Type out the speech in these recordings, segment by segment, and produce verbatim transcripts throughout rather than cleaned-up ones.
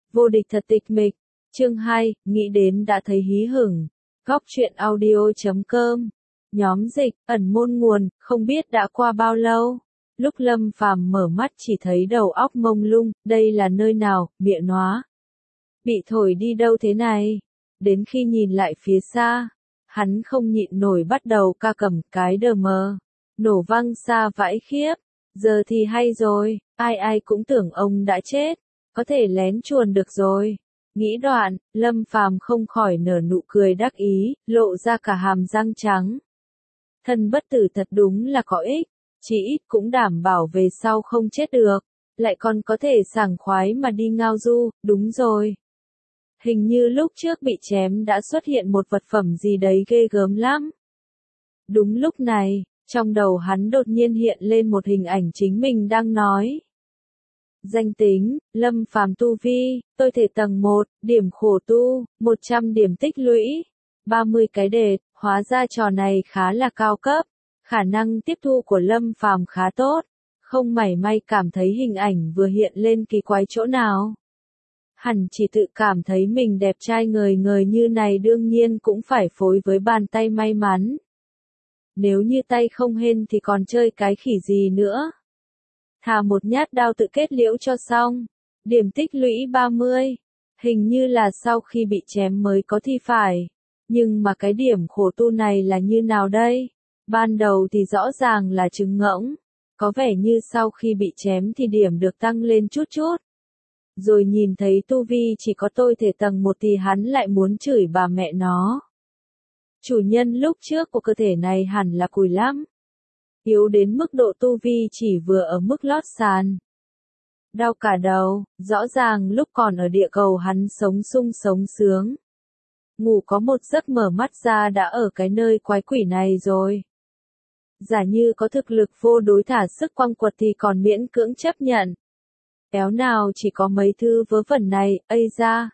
Vô địch thật tịch mịch. Chương hai, nghĩ đến đã thấy hí hửng. Góc truyện audio chấm com. Nhóm dịch, ẩn môn nguồn, không biết đã qua bao lâu. Lúc Lâm Phàm mở mắt chỉ thấy đầu óc mông lung, đây là nơi nào, Mịa Nóa. Bị thổi đi đâu thế này? Đến khi nhìn lại phía xa, hắn không nhịn nổi bắt đầu ca cầm cái đờ mờ. Nổ vang xa vãi khiếp. Giờ thì hay rồi, ai ai cũng tưởng ông đã chết. Có thể lén chuồn được rồi. Nghĩ đoạn, Lâm Phàm không khỏi nở nụ cười đắc ý, lộ ra cả hàm răng trắng. Thân bất tử thật đúng là có ích, chỉ ít cũng đảm bảo về sau không chết được, lại còn có thể sảng khoái mà đi ngao du, đúng rồi. Hình như lúc trước bị chém đã xuất hiện một vật phẩm gì đấy ghê gớm lắm. Đúng lúc này, trong đầu hắn đột nhiên hiện lên một hình ảnh chính mình đang nói. Danh tính, Lâm Phàm tu vi, tôi thể tầng một, điểm khổ tu, một trăm điểm tích lũy, ba mươi cái đệt, hóa ra trò này khá là cao cấp, khả năng tiếp thu của Lâm Phàm khá tốt, không mảy may cảm thấy hình ảnh vừa hiện lên kỳ quái chỗ nào. Hẳn chỉ tự cảm thấy mình đẹp trai ngời ngời như này đương nhiên cũng phải phối với bàn tay may mắn. Nếu như tay không hên thì còn chơi cái khỉ gì nữa. Thà một nhát đao tự kết liễu cho xong. Điểm tích lũy ba mươi. Hình như là sau khi bị chém mới có thì phải. Nhưng mà cái điểm khổ tu này là như nào đây? Ban đầu thì rõ ràng là trứng ngỗng. Có vẻ như sau khi bị chém thì điểm được tăng lên chút chút. Rồi nhìn thấy tu vi chỉ có tôi thể tầng một thì hắn lại muốn chửi bà mẹ nó. Chủ nhân lúc trước của cơ thể này hẳn là cùi lắm. Yếu đến mức độ tu vi chỉ vừa ở mức lót sàn. Đau cả đầu, rõ ràng lúc còn ở địa cầu hắn sống sung sống sướng. Ngủ có một giấc mở mắt ra đã ở cái nơi quái quỷ này rồi. Giả như có thực lực vô đối thả sức quăng quật thì còn miễn cưỡng chấp nhận. Éo nào chỉ có mấy thư vớ vẩn này, ây ra.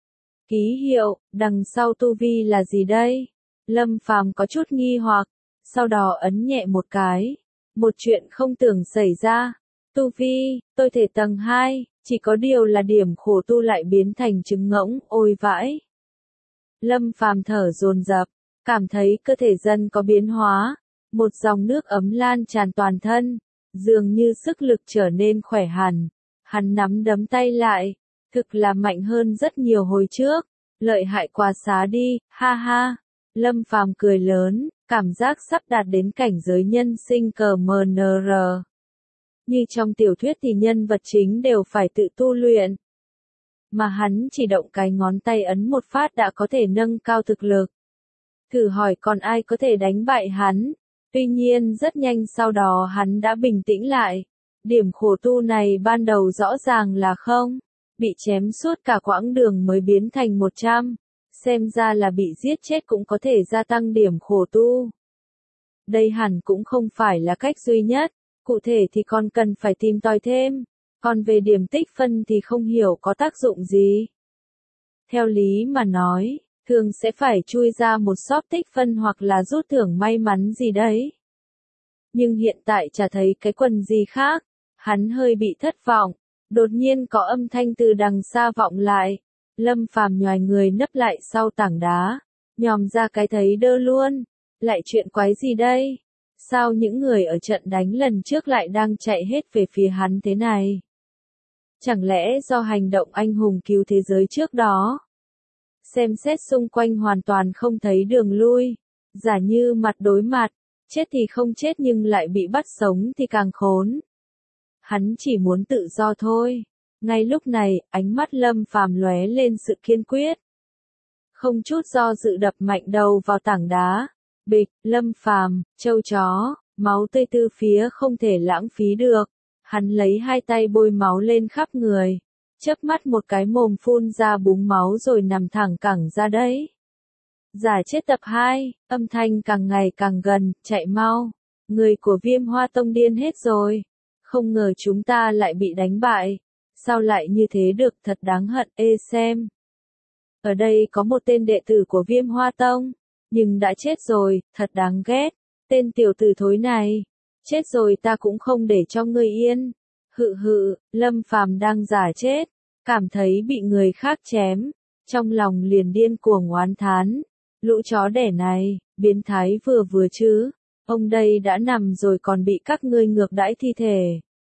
Ký hiệu, đằng sau tu vi là gì đây? Lâm Phàm có chút nghi hoặc, sau đó ấn nhẹ một cái. Một chuyện không tưởng xảy ra. Tu vi, tôi thể tầng hai, chỉ có điều là điểm khổ tu lại biến thành trứng ngỗng, ôi vãi. Lâm Phàm thở dồn dập, cảm thấy cơ thể dân có biến hóa. Một dòng nước ấm lan tràn toàn thân, dường như sức lực trở nên khỏe hẳn. Hắn nắm đấm tay lại, thực là mạnh hơn rất nhiều hồi trước, lợi hại quá xá đi, ha ha. Lâm Phàm cười lớn, cảm giác sắp đạt đến cảnh giới nhân sinh cờ mờ nờ rờ. Như trong tiểu thuyết thì nhân vật chính đều phải tự tu luyện. Mà hắn chỉ động cái ngón tay ấn một phát đã có thể nâng cao thực lực. Thử hỏi còn ai có thể đánh bại hắn. Tuy nhiên rất nhanh sau đó hắn đã bình tĩnh lại. Điểm khổ tu này ban đầu rõ ràng là không. Bị chém suốt cả quãng đường mới biến thành một trăm. Xem ra là bị giết chết cũng có thể gia tăng điểm khổ tu. Đây hẳn cũng không phải là cách duy nhất. Cụ thể thì còn cần phải tìm tòi thêm. Còn về điểm tích phân thì không hiểu có tác dụng gì. Theo lý mà nói, thường sẽ phải chui ra một shop tích phân hoặc là rút thưởng may mắn gì đấy. Nhưng hiện tại chả thấy cái quần gì khác. Hắn hơi bị thất vọng. Đột nhiên có âm thanh từ đằng xa vọng lại. Lâm Phàm nhoài người nấp lại sau tảng đá. Nhòm ra cái thấy đơ luôn. Lại chuyện quái gì đây? Sao những người ở trận đánh lần trước lại đang chạy hết về phía hắn thế này? Chẳng lẽ do hành động anh hùng cứu thế giới trước đó? Xem xét xung quanh hoàn toàn không thấy đường lui. Giả như mặt đối mặt, chết thì không chết nhưng lại bị bắt sống thì càng khốn. Hắn chỉ muốn tự do thôi. Ngay lúc này, ánh mắt Lâm Phàm lóe lên sự kiên quyết. Không chút do dự đập mạnh đầu vào tảng đá. Bịch, Lâm Phàm, trâu chó, máu tươi từ phía không thể lãng phí được. Hắn lấy hai tay bôi máu lên khắp người. Chớp mắt một cái mồm phun ra búng máu rồi nằm thẳng cẳng ra đấy. Giả chết tập hai, âm thanh càng ngày càng gần, chạy mau. Người của Viêm Hoa Tông điên hết rồi. Không ngờ chúng ta lại bị đánh bại. Sao lại như thế được, thật đáng hận, ê xem. Ở đây có một tên đệ tử của Viêm Hoa Tông. Nhưng đã chết rồi, thật đáng ghét. Tên tiểu tử thối này. Chết rồi ta cũng không để cho ngươi yên. Hự hự, Lâm Phàm đang giả chết. cảm thấy bị người khác chém, trong lòng liền điên cuồng oán thán. Lũ chó đẻ này, biến thái vừa vừa chứ, ông đây đã nằm rồi còn bị các ngươi ngược đãi thi thể.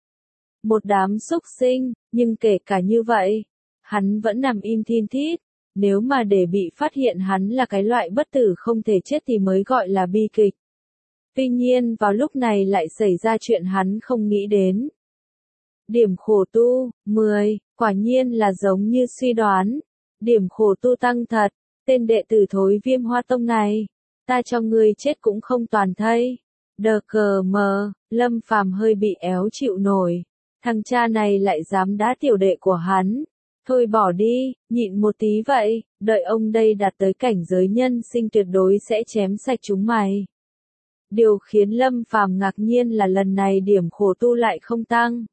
Một đám súc sinh, nhưng kể cả như vậy, hắn vẫn nằm im thin thít, nếu mà để bị phát hiện hắn là cái loại bất tử không thể chết thì mới gọi là bi kịch. Tuy nhiên vào lúc này lại xảy ra chuyện hắn không nghĩ đến. Điểm khổ tu, mười, quả nhiên là giống như suy đoán. Điểm khổ tu tăng thật, tên đệ tử thối Viêm Hoa Tông này, ta cho ngươi chết cũng không toàn thây. Đờ cờ mờ, Lâm Phàm hơi bị éo chịu nổi. Thằng cha này lại dám đá tiểu đệ của hắn. Thôi bỏ đi, nhịn một tí vậy, đợi ông đây đạt tới cảnh giới nhân sinh tuyệt đối sẽ chém sạch chúng mày. Điều khiến Lâm Phàm ngạc nhiên là lần này điểm khổ tu lại không tăng.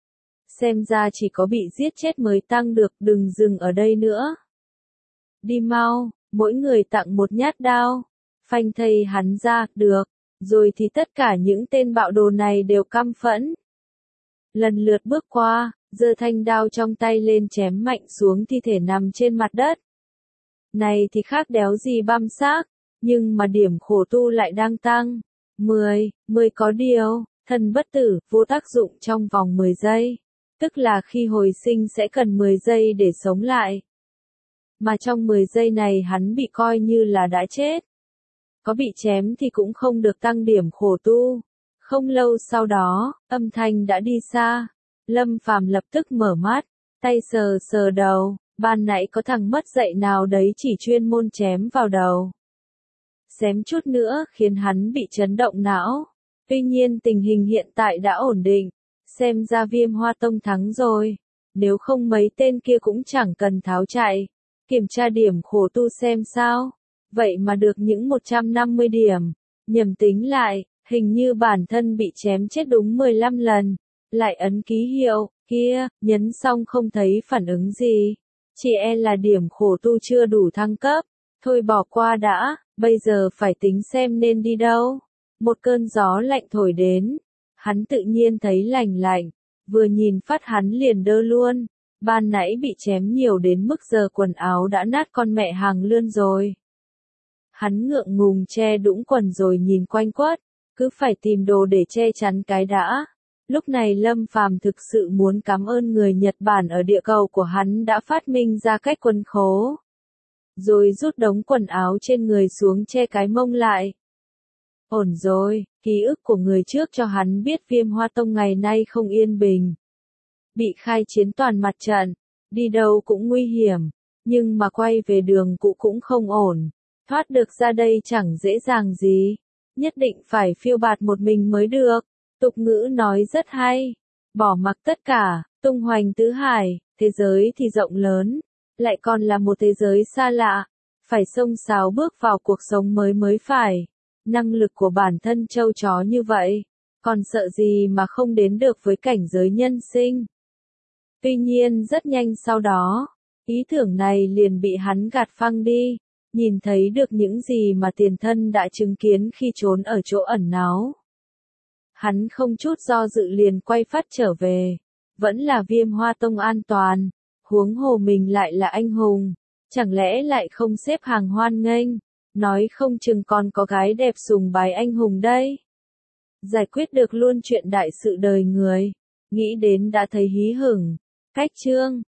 Xem ra chỉ có bị giết chết mới tăng được, đừng dừng ở đây nữa. Đi mau, mỗi người tặng một nhát đao, phanh thây hắn ra, được, rồi thì tất cả những tên bạo đồ này đều căm phẫn. Lần lượt bước qua, giơ thanh đao trong tay lên chém mạnh xuống thi thể nằm trên mặt đất. Này thì khác đéo gì băm xác, nhưng mà điểm khổ tu lại đang tăng. mười, mười có điều, thân bất tử, vô tác dụng trong vòng mười giây. Tức là khi hồi sinh sẽ cần mười giây để sống lại. Mà trong mười giây này hắn bị coi như là đã chết. Có bị chém thì cũng không được tăng điểm khổ tu. Không lâu sau đó, âm thanh đã đi xa. Lâm Phàm lập tức mở mắt, tay sờ sờ đầu, ban nãy có thằng mất dạy nào đấy chỉ chuyên môn chém vào đầu. Xém chút nữa khiến hắn bị chấn động não. Tuy nhiên tình hình hiện tại đã ổn định, xem ra Viêm Hoa Tông thắng rồi. Nếu không mấy tên kia cũng chẳng cần tháo chạy. Kiểm tra điểm khổ tu xem sao. Vậy mà được những một trăm năm mươi điểm. Nhầm tính lại, hình như bản thân bị chém chết đúng mười lăm lần. Lại ấn ký hiệu, kia, nhấn xong không thấy phản ứng gì. Chỉ e là điểm khổ tu chưa đủ thăng cấp. Thôi bỏ qua đã, bây giờ phải tính xem nên đi đâu. Một cơn gió lạnh thổi đến. Hắn tự nhiên thấy lành lạnh. Vừa nhìn phát hắn liền đơ luôn. Ban nãy bị chém nhiều đến mức giờ quần áo đã nát con mẹ hàng lươn rồi. Hắn ngượng ngùng che đũng quần rồi nhìn quanh quất. Cứ phải tìm đồ để che chắn cái đã. Lúc này Lâm Phàm thực sự muốn cảm ơn người Nhật Bản ở địa cầu của hắn đã phát minh ra cách quấn khố. Rồi rút đống quần áo trên người xuống che cái mông lại. Ổn rồi, ký ức của người trước cho hắn biết Viêm Hoa Tông ngày nay không yên bình. Bị khai chiến toàn mặt trận, đi đâu cũng nguy hiểm, nhưng mà quay về đường cũ cũng không ổn. Thoát được ra đây chẳng dễ dàng gì, nhất định phải phiêu bạt một mình mới được. Tục ngữ nói rất hay, bỏ mặc tất cả, tung hoành tứ hải, thế giới thì rộng lớn, lại còn là một thế giới xa lạ, phải xông xáo bước vào cuộc sống mới mới phải. Năng lực của bản thân trâu chó như vậy, còn sợ gì mà không đến được với cảnh giới nhân sinh. Tuy nhiên rất nhanh sau đó, ý tưởng này liền bị hắn gạt phăng đi, nhìn thấy được những gì mà tiền thân đã chứng kiến khi trốn ở chỗ ẩn náu. Hắn không chút do dự liền quay phát trở về, vẫn là Viêm Hoa Tông an toàn, huống hồ mình lại là anh hùng, chẳng lẽ lại không xếp hàng hoan nghênh, nói không chừng còn có gái đẹp sùng bái anh hùng đây. Giải quyết được luôn chuyện đại sự đời người, nghĩ đến đã thấy hí hửng. Cách chương